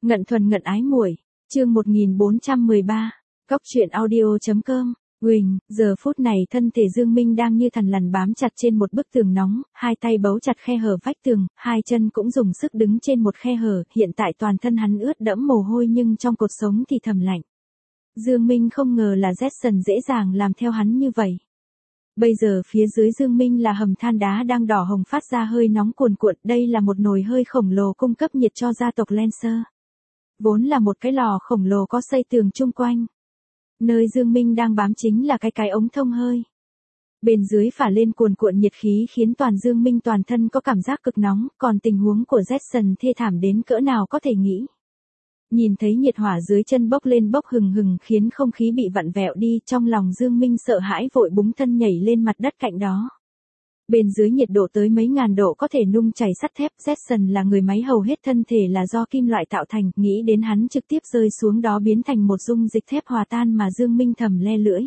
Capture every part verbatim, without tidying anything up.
Ngận thuần ngận ái muội, chương một nghìn bốn trăm mười ba, Cóc truyện audio.com, Quỳnh, giờ phút này thân thể Dương Minh đang như thằn lằn bám chặt trên một bức tường nóng, hai tay bấu chặt khe hở vách tường, hai chân cũng dùng sức đứng trên một khe hở, hiện tại toàn thân hắn ướt đẫm mồ hôi nhưng trong cột sống thì thầm lạnh. Dương Minh không ngờ là Jackson dễ dàng làm theo hắn như vậy. Bây giờ phía dưới Dương Minh là hầm than đá đang đỏ hồng phát ra hơi nóng cuồn cuộn, đây là một nồi hơi khổng lồ cung cấp nhiệt cho gia tộc Lancer. Vốn là một cái lò khổng lồ có xây tường chung quanh. Nơi Dương Minh đang bám chính là cái cái ống thông hơi. Bên dưới phả lên cuồn cuộn nhiệt khí khiến toàn Dương Minh toàn thân có cảm giác cực nóng, còn tình huống của Jackson thê thảm đến cỡ nào có thể nghĩ. Nhìn thấy nhiệt hỏa dưới chân bốc lên bốc hừng hừng khiến không khí bị vặn vẹo đi, trong lòng Dương Minh sợ hãi vội búng thân nhảy lên mặt đất cạnh đó. Bên dưới nhiệt độ tới mấy ngàn độ có thể nung chảy sắt thép, Jackson là người máy hầu hết thân thể là do kim loại tạo thành, nghĩ đến hắn trực tiếp rơi xuống đó biến thành một dung dịch thép hòa tan mà Dương Minh thầm le lưỡi.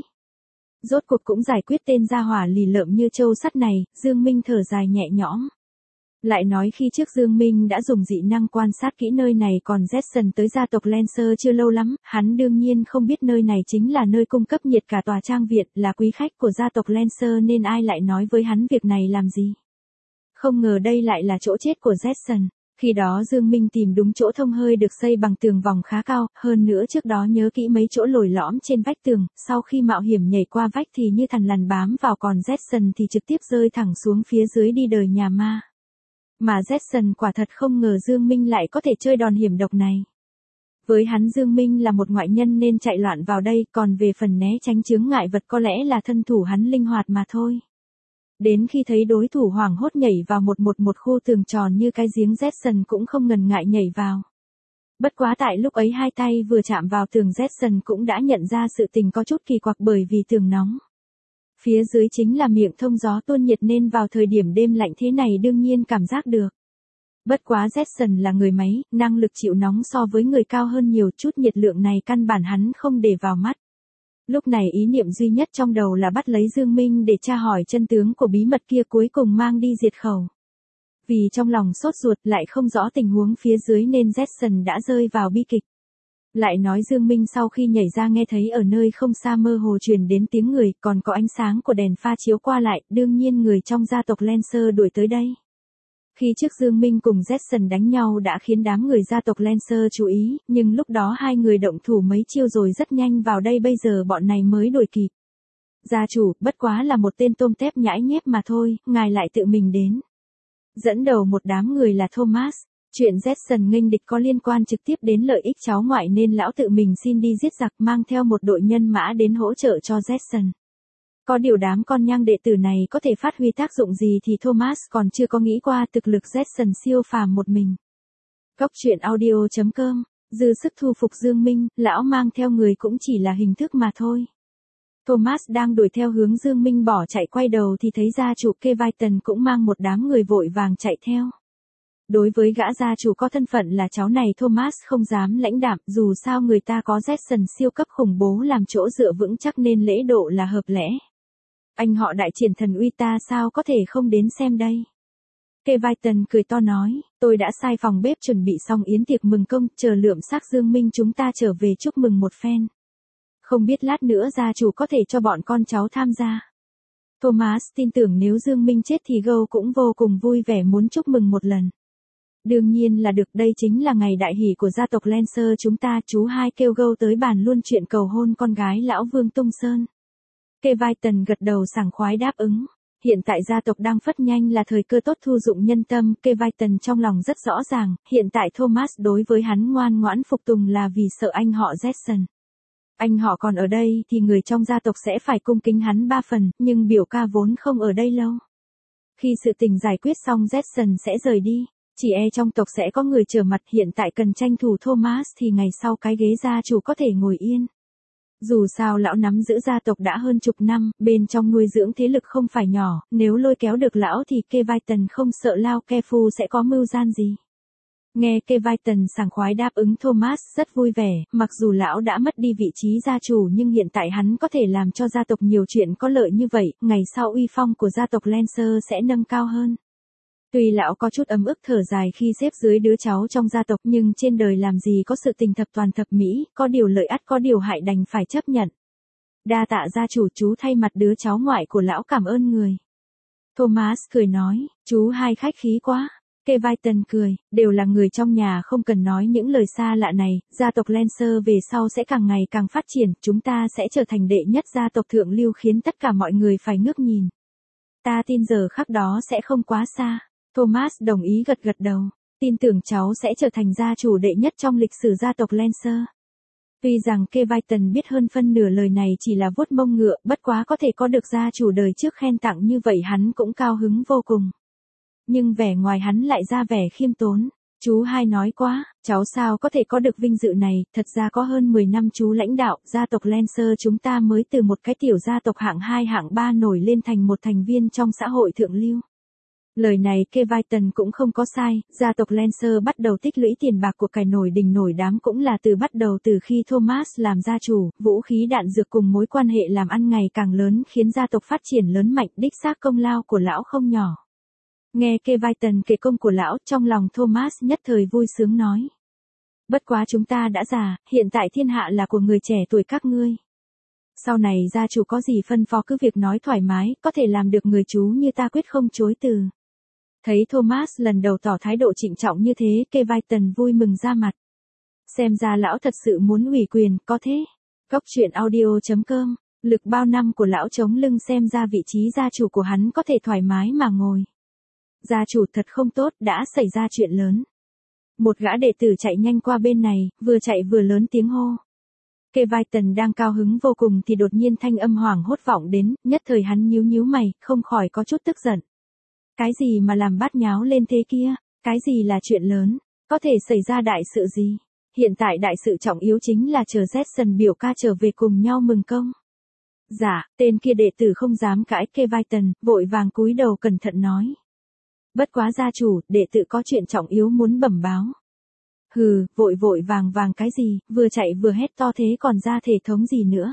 Rốt cuộc cũng giải quyết tên gia hỏa lì lợm như trâu sắt này, Dương Minh thở dài nhẹ nhõm. Lại nói khi trước Dương Minh đã dùng dị năng quan sát kỹ nơi này, còn Jackson tới gia tộc Lancer chưa lâu lắm, hắn đương nhiên không biết nơi này chính là nơi cung cấp nhiệt cả tòa trang viện, là quý khách của gia tộc Lancer nên ai lại nói với hắn việc này làm gì. Không ngờ đây lại là chỗ chết của Jackson. Khi đó Dương Minh tìm đúng chỗ thông hơi được xây bằng tường vòng khá cao, hơn nữa trước đó nhớ kỹ mấy chỗ lồi lõm trên vách tường, sau khi mạo hiểm nhảy qua vách thì như thằn lằn bám vào, còn Jackson thì trực tiếp rơi thẳng xuống phía dưới đi đời nhà ma. Mà Jackson quả thật không ngờ Dương Minh lại có thể chơi đòn hiểm độc này. Với hắn Dương Minh là một ngoại nhân nên chạy loạn vào đây, còn về phần né tránh chướng ngại vật có lẽ là thân thủ hắn linh hoạt mà thôi. Đến khi thấy đối thủ hoảng hốt nhảy vào một một một khu tường tròn như cái giếng, Jackson cũng không ngần ngại nhảy vào. Bất quá tại lúc ấy hai tay vừa chạm vào tường, Jackson cũng đã nhận ra sự tình có chút kỳ quặc bởi vì tường nóng. Phía dưới chính là miệng thông gió tuôn nhiệt nên vào thời điểm đêm lạnh thế này đương nhiên cảm giác được. Bất quá Jackson là người máy, năng lực chịu nóng so với người cao hơn nhiều, chút nhiệt lượng này căn bản hắn không để vào mắt. Lúc này ý niệm duy nhất trong đầu là bắt lấy Dương Minh để tra hỏi chân tướng của bí mật kia, cuối cùng mang đi diệt khẩu. Vì trong lòng sốt ruột lại không rõ tình huống phía dưới nên Jackson đã rơi vào bi kịch. Lại nói Dương Minh sau khi nhảy ra nghe thấy ở nơi không xa mơ hồ truyền đến tiếng người, còn có ánh sáng của đèn pha chiếu qua lại, đương nhiên người trong gia tộc Lancer đuổi tới đây. Khi trước Dương Minh cùng Jackson đánh nhau đã khiến đám người gia tộc Lancer chú ý, nhưng lúc đó hai người động thủ mấy chiêu rồi rất nhanh vào đây, bây giờ bọn này mới đuổi kịp. Gia chủ, bất quá là một tên tôm tép nhãi nhép mà thôi, ngài lại tự mình đến. Dẫn đầu một đám người là Thomas. Chuyện Jackson nghênh địch có liên quan trực tiếp đến lợi ích cháu ngoại nên lão tự mình xin đi giết giặc, mang theo một đội nhân mã đến hỗ trợ cho Jackson. Có điều đám con nhang đệ tử này có thể phát huy tác dụng gì thì Thomas còn chưa có nghĩ qua, thực lực Jackson siêu phàm một mình. Cóc truyện audio.com, dư sức thu phục Dương Minh, lão mang theo người cũng chỉ là hình thức mà thôi. Thomas đang đuổi theo hướng Dương Minh bỏ chạy, quay đầu thì thấy gia chủ Keviton cũng mang một đám người vội vàng chạy theo. Đối với gã gia chủ có thân phận là cháu này, Thomas không dám lãnh đạm, dù sao người ta có Jackson siêu cấp khủng bố làm chỗ dựa vững chắc nên lễ độ là hợp lẽ. Anh họ đại triển thần uy, ta sao có thể không đến xem đây. Keviton cười to nói, tôi đã sai phòng bếp chuẩn bị xong yến tiệc mừng công, chờ lượm xác Dương Minh chúng ta trở về chúc mừng một phen. Không biết lát nữa gia chủ có thể cho bọn con cháu tham gia. Thomas tin tưởng nếu Dương Minh chết thì Gâu cũng vô cùng vui vẻ muốn chúc mừng một lần. Đương nhiên là được, đây chính là ngày đại hỷ của gia tộc Lancer chúng ta, chú hai kêu Gâu tới bàn luôn chuyện cầu hôn con gái lão Vương Tung Sơn. Keviton gật đầu sảng khoái đáp ứng. Hiện tại gia tộc đang phất nhanh là thời cơ tốt thu dụng nhân tâm, Keviton trong lòng rất rõ ràng, hiện tại Thomas đối với hắn ngoan ngoãn phục tùng là vì sợ anh họ Jackson. Anh họ còn ở đây thì người trong gia tộc sẽ phải cung kính hắn ba phần, nhưng biểu ca vốn không ở đây lâu. Khi sự tình giải quyết xong Jackson sẽ rời đi. Chỉ e trong tộc sẽ có người trở mặt, hiện tại cần tranh thủ Thomas thì ngày sau cái ghế gia chủ có thể ngồi yên. Dù sao lão nắm giữ gia tộc đã hơn chục năm, bên trong nuôi dưỡng thế lực không phải nhỏ, nếu lôi kéo được lão thì Keviton không sợ Lao Kefu sẽ có mưu gian gì. Nghe Keviton sảng khoái đáp ứng, Thomas rất vui vẻ, mặc dù lão đã mất đi vị trí gia chủ nhưng hiện tại hắn có thể làm cho gia tộc nhiều chuyện có lợi như vậy, ngày sau uy phong của gia tộc Lancer sẽ nâng cao hơn. Tuy lão có chút ấm ức thở dài khi xếp dưới đứa cháu trong gia tộc nhưng trên đời làm gì có sự tình thập toàn thập mỹ, có điều lợi ắt có điều hại đành phải chấp nhận. Đa tạ gia chủ, chú thay mặt đứa cháu ngoại của lão cảm ơn người. Thomas cười nói, chú hai khách khí quá. Keviton cười, đều là người trong nhà không cần nói những lời xa lạ này, gia tộc Lancer về sau sẽ càng ngày càng phát triển, chúng ta sẽ trở thành đệ nhất gia tộc thượng lưu khiến tất cả mọi người phải ngước nhìn. Ta tin giờ khắc đó sẽ không quá xa. Thomas đồng ý gật gật đầu, tin tưởng cháu sẽ trở thành gia chủ đệ nhất trong lịch sử gia tộc Lancer. Tuy rằng Keviton biết hơn phân nửa lời này chỉ là vuốt mông ngựa, bất quá có thể có được gia chủ đời trước khen tặng như vậy hắn cũng cao hứng vô cùng. Nhưng vẻ ngoài hắn lại ra vẻ khiêm tốn. Chú hai nói quá, cháu sao có thể có được vinh dự này, thật ra có hơn mười năm chú lãnh đạo, gia tộc Lancer chúng ta mới từ một cái tiểu gia tộc hạng hai hạng ba nổi lên thành một thành viên trong xã hội thượng lưu. Lời này Keviton cũng không có sai, gia tộc Lancer bắt đầu tích lũy tiền bạc của cải nổi đình nổi đám cũng là từ bắt đầu từ khi Thomas làm gia chủ, vũ khí đạn dược cùng mối quan hệ làm ăn ngày càng lớn khiến gia tộc phát triển lớn mạnh, đích xác công lao của lão không nhỏ. Nghe Keviton kể công của lão, trong lòng Thomas nhất thời vui sướng nói. Bất quá chúng ta đã già, hiện tại thiên hạ là của người trẻ tuổi các ngươi. Sau này gia chủ có gì phân phó cứ việc nói thoải mái, có thể làm được người chú như ta quyết không chối từ. Thấy Thomas lần đầu tỏ thái độ trịnh trọng như thế, Keviton vui mừng ra mặt. Xem ra lão thật sự muốn ủy quyền, có thế. Góc truyện audio chấm com, lực bao năm của lão chống lưng xem ra vị trí gia chủ của hắn có thể thoải mái mà ngồi. Gia chủ thật không tốt, đã xảy ra chuyện lớn. Một gã đệ tử chạy nhanh qua bên này, vừa chạy vừa lớn tiếng hô. Keviton đang cao hứng vô cùng thì đột nhiên thanh âm hoảng hốt vọng đến, nhất thời hắn nhíu nhíu mày, không khỏi có chút tức giận. Cái gì mà làm bát nháo lên thế kia, cái gì là chuyện lớn, có thể xảy ra đại sự gì? Hiện tại đại sự trọng yếu chính là chờ Jackson biểu ca trở về cùng nhau mừng công. Dạ, tên kia đệ tử không dám cãi Keviton, vội vàng cúi đầu cẩn thận nói. Bất quá gia chủ, đệ tử có chuyện trọng yếu muốn bẩm báo. Hừ, vội vội vàng vàng cái gì, vừa chạy vừa hét to thế còn ra thể thống gì nữa.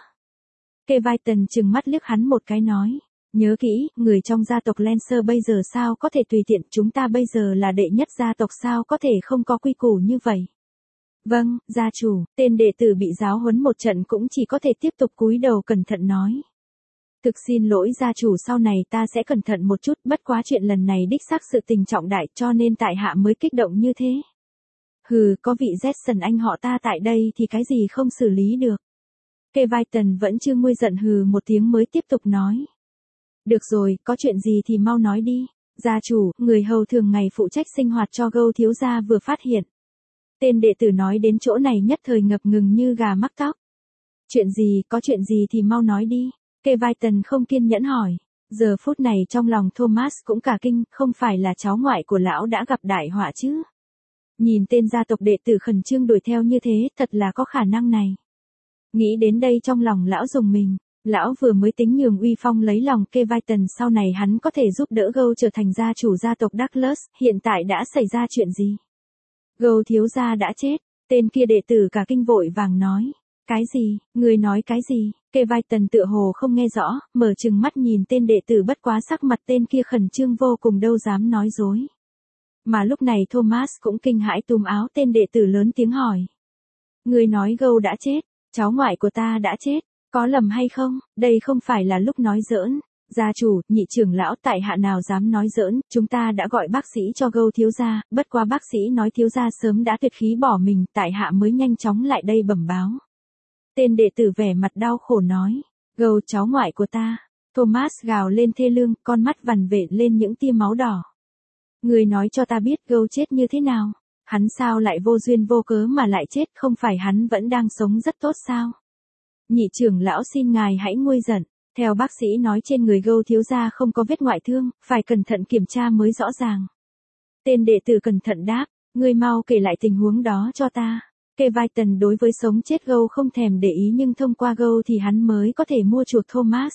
Keviton trừng mắt liếc hắn một cái nói. Nhớ kỹ, người trong gia tộc Lancer bây giờ sao có thể tùy tiện, chúng ta bây giờ là đệ nhất gia tộc sao có thể không có quy củ như vậy. Vâng, gia chủ, tên đệ tử bị giáo huấn một trận cũng chỉ có thể tiếp tục cúi đầu cẩn thận nói. Thực xin lỗi gia chủ, sau này ta sẽ cẩn thận một chút, bất quá chuyện lần này đích xác sự tình trọng đại cho nên tại hạ mới kích động như thế. Hừ, có vị Jackson anh họ ta tại đây thì cái gì không xử lý được. Keviton vẫn chưa nguôi giận hừ một tiếng mới tiếp tục nói. Được rồi, có chuyện gì thì mau nói đi. Gia chủ, người hầu thường ngày phụ trách sinh hoạt cho Gâu thiếu gia vừa phát hiện. Tên đệ tử nói đến chỗ này nhất thời ngập ngừng như gà mắc tóc. Chuyện gì, có chuyện gì thì mau nói đi. Keviton không kiên nhẫn hỏi. Giờ phút này trong lòng Thomas cũng cả kinh, không phải là cháu ngoại của lão đã gặp đại họa chứ. Nhìn tên gia tộc đệ tử khẩn trương đuổi theo như thế, thật là có khả năng này. Nghĩ đến đây trong lòng lão rùng mình. Lão vừa mới tính nhường uy phong lấy lòng Keviton, sau này hắn có thể giúp đỡ Gâu trở thành gia chủ gia tộc Douglas, hiện tại đã xảy ra chuyện gì? Gâu thiếu gia đã chết, tên kia đệ tử cả kinh vội vàng nói. Cái gì, người nói cái gì? Keviton tựa hồ không nghe rõ, mở trừng mắt nhìn tên đệ tử, bất quá sắc mặt tên kia khẩn trương vô cùng đâu dám nói dối. Mà lúc này Thomas cũng kinh hãi túm áo tên đệ tử lớn tiếng hỏi. Người nói Gâu đã chết, cháu ngoại của ta đã chết. Có lầm hay không, đây không phải là lúc nói giỡn. Gia chủ, nhị trưởng lão tại hạ nào dám nói giỡn, chúng ta đã gọi bác sĩ cho Gâu thiếu gia, bất quá bác sĩ nói thiếu gia sớm đã tuyệt khí bỏ mình, tại hạ mới nhanh chóng lại đây bẩm báo. Tên đệ tử vẻ mặt đau khổ nói, Gâu cháu ngoại của ta. Thomas gào lên thê lương, con mắt vằn vện lên những tia máu đỏ. Người nói cho ta biết Gâu chết như thế nào, hắn sao lại vô duyên vô cớ mà lại chết, không phải hắn vẫn đang sống rất tốt sao? Nhị trưởng lão xin ngài hãy nguôi giận, theo bác sĩ nói trên người Gâu thiếu gia không có vết ngoại thương, phải cẩn thận kiểm tra mới rõ ràng. Tên đệ tử cẩn thận đáp, ngươi mau kể lại tình huống đó cho ta. Keviton đối với sống chết Gâu không thèm để ý, nhưng thông qua Gâu thì hắn mới có thể mua chuộc Thomas.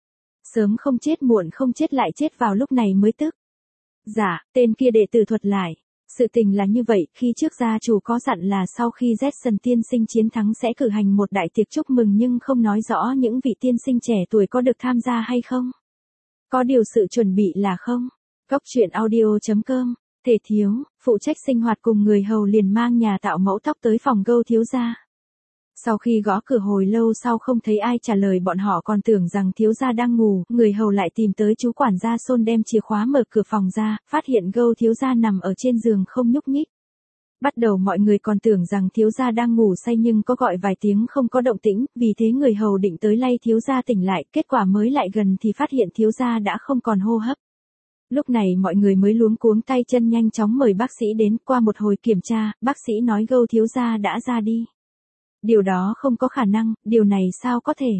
Sớm không chết muộn không chết lại chết vào lúc này mới tức. Dạ, tên kia đệ tử thuật lại. Sự tình là như vậy, khi trước gia chủ có dặn là sau khi Jackson tiên sinh chiến thắng sẽ cử hành một đại tiệc chúc mừng, nhưng không nói rõ những vị tiên sinh trẻ tuổi có được tham gia hay không. Có điều sự chuẩn bị là không. Cóc truyện audio chấm com, thể thiếu, phụ trách sinh hoạt cùng người hầu liền mang nhà tạo mẫu tóc tới phòng Gâu thiếu gia. Sau khi gõ cửa hồi lâu sau không thấy ai trả lời, bọn họ còn tưởng rằng thiếu gia đang ngủ, người hầu lại tìm tới chú quản gia Sôn đem chìa khóa mở cửa phòng ra, phát hiện Gâu thiếu gia nằm ở trên giường không nhúc nhích. Bắt đầu mọi người còn tưởng rằng thiếu gia đang ngủ say nhưng có gọi vài tiếng không có động tĩnh, vì thế người hầu định tới lay thiếu gia tỉnh lại, kết quả mới lại gần thì phát hiện thiếu gia đã không còn hô hấp. Lúc này mọi người mới luống cuống tay chân nhanh chóng mời bác sĩ đến, qua một hồi kiểm tra, bác sĩ nói Gâu thiếu gia đã ra đi. Điều đó không có khả năng, điều này sao có thể?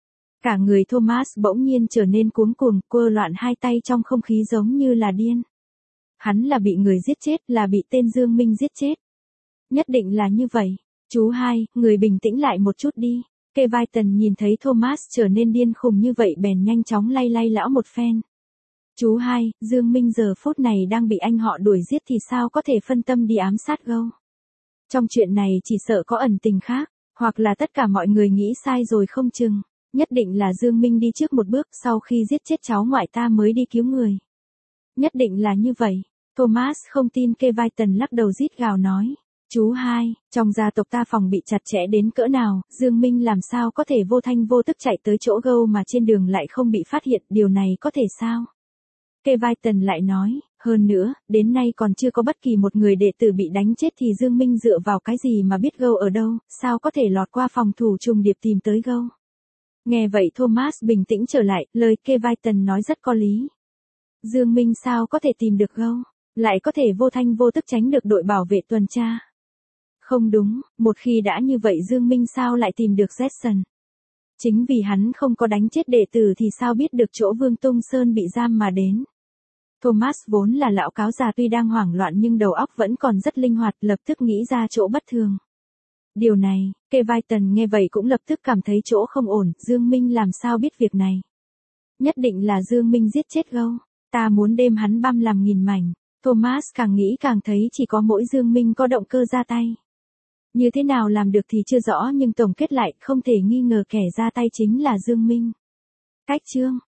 Cả người Thomas bỗng nhiên trở nên cuống cuồng, quơ loạn hai tay trong không khí giống như là điên. Hắn là bị người giết chết, là bị tên Dương Minh giết chết. Nhất định là như vậy. Chú hai, người bình tĩnh lại một chút đi. Keviton nhìn thấy Thomas trở nên điên khùng như vậy bèn nhanh chóng lay lay lão một phen. Chú hai, Dương Minh giờ phút này đang bị anh họ đuổi giết thì sao có thể phân tâm đi ám sát Gâu? Trong chuyện này chỉ sợ có ẩn tình khác, hoặc là tất cả mọi người nghĩ sai rồi không chừng. Nhất định là Dương Minh đi trước một bước, sau khi giết chết cháu ngoại ta mới đi cứu người. Nhất định là như vậy. Thomas không tin, Keviton lắc đầu rít gào nói. Chú hai, trong gia tộc ta phòng bị chặt chẽ đến cỡ nào, Dương Minh làm sao có thể vô thanh vô tức chạy tới chỗ Gâu mà trên đường lại không bị phát hiện, điều này có thể sao? Keviton lại nói, hơn nữa, đến nay còn chưa có bất kỳ một người đệ tử bị đánh chết thì Dương Minh dựa vào cái gì mà biết Gâu ở đâu, sao có thể lọt qua phòng thủ trùng điệp tìm tới Gâu? Nghe vậy Thomas bình tĩnh trở lại, lời Keviton nói rất có lý. Dương Minh sao có thể tìm được Gâu, lại có thể vô thanh vô tức tránh được đội bảo vệ tuần tra? Không đúng, một khi đã như vậy Dương Minh sao lại tìm được Jackson? Chính vì hắn không có đánh chết đệ tử thì sao biết được chỗ Vương Tung Sơn bị giam mà đến? Thomas vốn là lão cáo già tuy đang hoảng loạn nhưng đầu óc vẫn còn rất linh hoạt, lập tức nghĩ ra chỗ bất thường. Điều này, Keviton nghe vậy cũng lập tức cảm thấy chỗ không ổn, Dương Minh làm sao biết việc này? Nhất định là Dương Minh giết chết Gâu, ta muốn đem hắn băm làm nghìn mảnh. Thomas càng nghĩ càng thấy chỉ có mỗi Dương Minh có động cơ ra tay. Như thế nào làm được thì chưa rõ nhưng tổng kết lại không thể nghi ngờ kẻ ra tay chính là Dương Minh. Cách chương